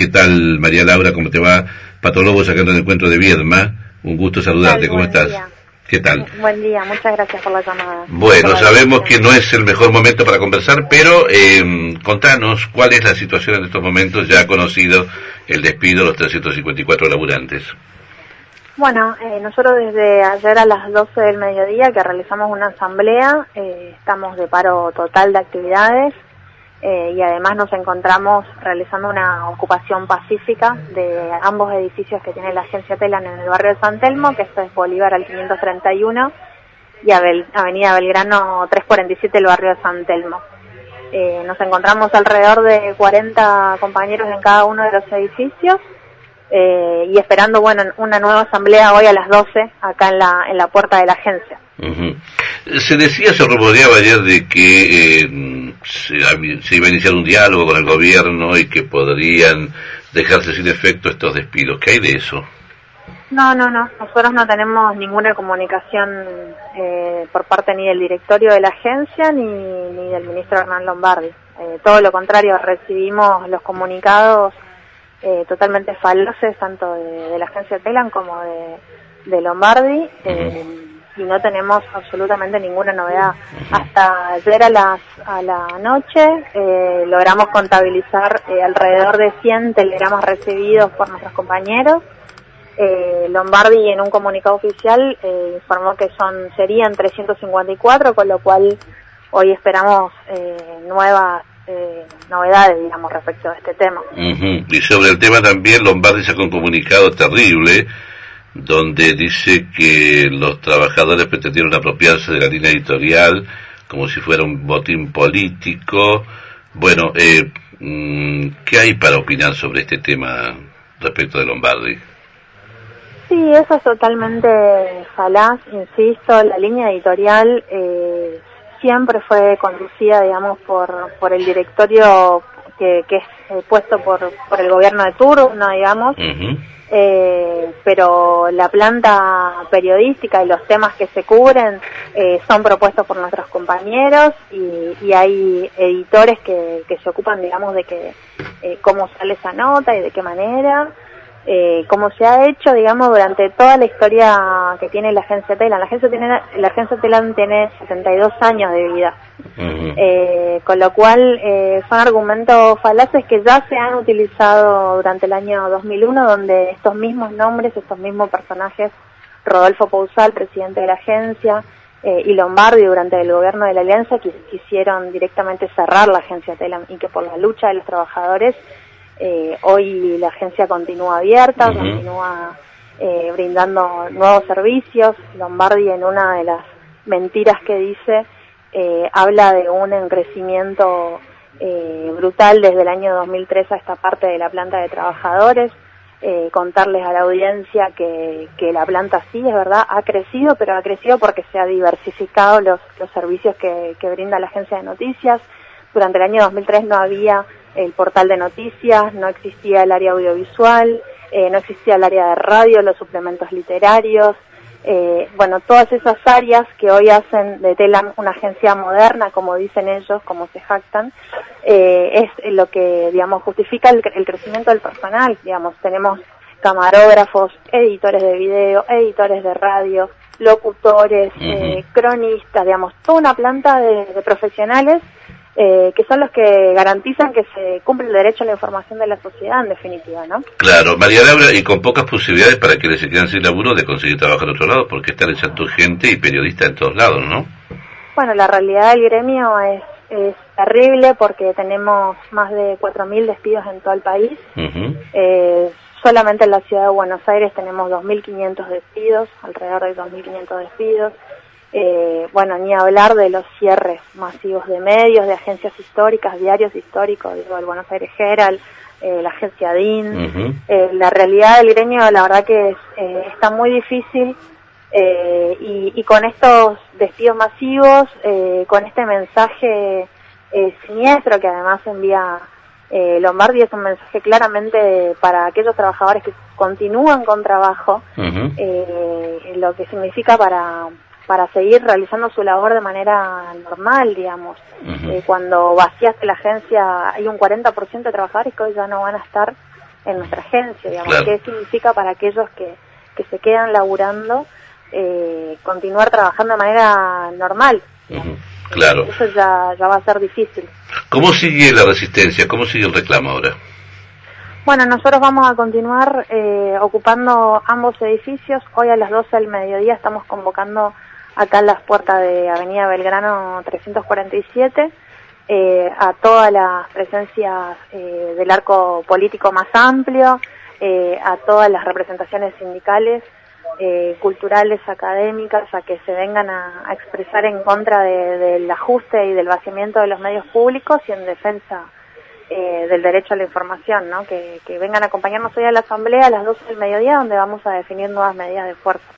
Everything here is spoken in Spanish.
tal, María Laura? ¿Cómo te va? Patólogo sacando el encuentro de Viedma. Un gusto saludarte. ¿Cómo estás? Día. ¿Qué tal? Buen día, muchas gracias por la llamada. Bueno, sabemos que no es el mejor momento para conversar, pero contanos cuál es la situación en estos momentos, ya conocido el despido de los 354 laburantes. Bueno, nosotros desde ayer a las 12 del mediodía que realizamos una asamblea, estamos de paro total de actividades y además nos encontramos realizando una ocupación pacífica de ambos edificios que tiene la agencia Telam en el barrio de San Telmo, que esto es Bolívar al 531 y Avenida Belgrano 347, el barrio de San Telmo. Nos encontramos alrededor de 40 compañeros en cada uno de los edificios y esperando, bueno, una nueva asamblea hoy a las 12 acá en la puerta de la agencia. Se decía, se rumoreaba ayer de que se iba a iniciar un diálogo con el gobierno y que podrían dejarse sin efecto estos despidos. ¿Qué hay de eso? No, nosotros no tenemos ninguna comunicación por parte ni del directorio de la agencia ni del ministro Hernán Lombardi. Todo lo contrario, recibimos los comunicados totalmente falaces, tanto de la agencia Telam como de Lombardi, y no tenemos absolutamente ninguna novedad. Hasta ayer a la noche logramos contabilizar alrededor de 100 telegramas recibidos por nuestros compañeros. Lombardi en un comunicado oficial informó que serían 354, con lo cual hoy esperamos nuevas novedades, digamos, respecto a este tema. Y sobre el tema también, Lombardi sacó un comunicado terrible donde dice que los trabajadores pretendieron apropiarse de la línea editorial como si fuera un botín político. Bueno, ¿qué hay para opinar sobre este tema respecto de Lombardi? Sí, eso es totalmente falaz, insisto. La línea editorial siempre fue conducida, digamos, por el directorio que es puesto por el gobierno de turno, digamos, pero la planta periodística y los temas que se cubren son propuestos por nuestros compañeros y hay editores que se ocupan, digamos, de que cómo sale esa nota y de qué manera. Como se ha hecho, digamos, durante toda la historia que tiene la agencia Telam. La agencia Telam tiene 72 años de vida, con lo cual son argumentos falaces que ya se han utilizado durante el año 2001, donde estos mismos nombres, estos mismos personajes, Rodolfo Pousal, presidente de la agencia, y Lombardi durante el gobierno de la Alianza, quisieron directamente cerrar la agencia Telam, y que por la lucha de los trabajadores hoy la agencia continúa abierta, continúa brindando nuevos servicios. Lombardi, en una de las mentiras que dice, habla de un crecimiento brutal desde el año 2003 a esta parte de la planta de trabajadores. Contarles a la audiencia que la planta sí, es verdad, ha crecido, pero ha crecido porque se ha diversificado los servicios que brinda la agencia de noticias. Durante el año 2003 no había el portal de noticias, no existía el área audiovisual, no existía el área de radio, los suplementos literarios, bueno, todas esas áreas que hoy hacen de Telam una agencia moderna, como dicen ellos, como se jactan, es lo que, digamos, justifica el crecimiento del personal. Digamos, tenemos camarógrafos, editores de video, editores de radio, locutores, cronistas, digamos, toda una planta de profesionales que son los que garantizan que se cumple el derecho a la información de la sociedad, en definitiva, ¿no? Claro, María Laura, y con pocas posibilidades para que se quedan sin laburo de conseguir trabajo en otro lado, porque están echando gente y periodistas en todos lados, ¿no? Bueno, la realidad del gremio es terrible porque tenemos más de 4.000 despidos en todo el país. Solamente en la ciudad de Buenos Aires tenemos 2.500 despidos, alrededor de 2.500 despidos. Bueno, ni hablar de los cierres masivos de medios, de agencias históricas, diarios históricos, digo, el Buenos Aires Herald, la agencia DIN. La realidad del gremio, la verdad que está muy difícil, y con estos despidos masivos, con este mensaje siniestro que además envía Lombardi, es un mensaje claramente para aquellos trabajadores que continúan con trabajo, lo que significa para seguir realizando su labor de manera normal, digamos. Cuando vaciaste la agencia, hay un 40% de trabajadores que hoy ya no van a estar nuestra agencia, digamos, claro. qué significa para aquellos que se quedan laburando continuar trabajando de manera normal. Claro. Eso ya va a ser difícil. ¿Cómo sigue la resistencia? ¿Cómo sigue el reclamo ahora? Bueno, nosotros vamos a continuar ocupando ambos edificios. Hoy a las 12 del mediodía estamos convocando acá en las puertas de Avenida Belgrano 347 a todas las presencias del arco político más amplio, a todas las representaciones sindicales, culturales, académicas, a que se vengan a expresar en contra del ajuste y del vaciamiento de los medios públicos y en defensa del derecho a la información, ¿no? Que vengan a acompañarnos hoy a la asamblea a las 12 del mediodía, donde vamos a definir nuevas medidas de fuerza.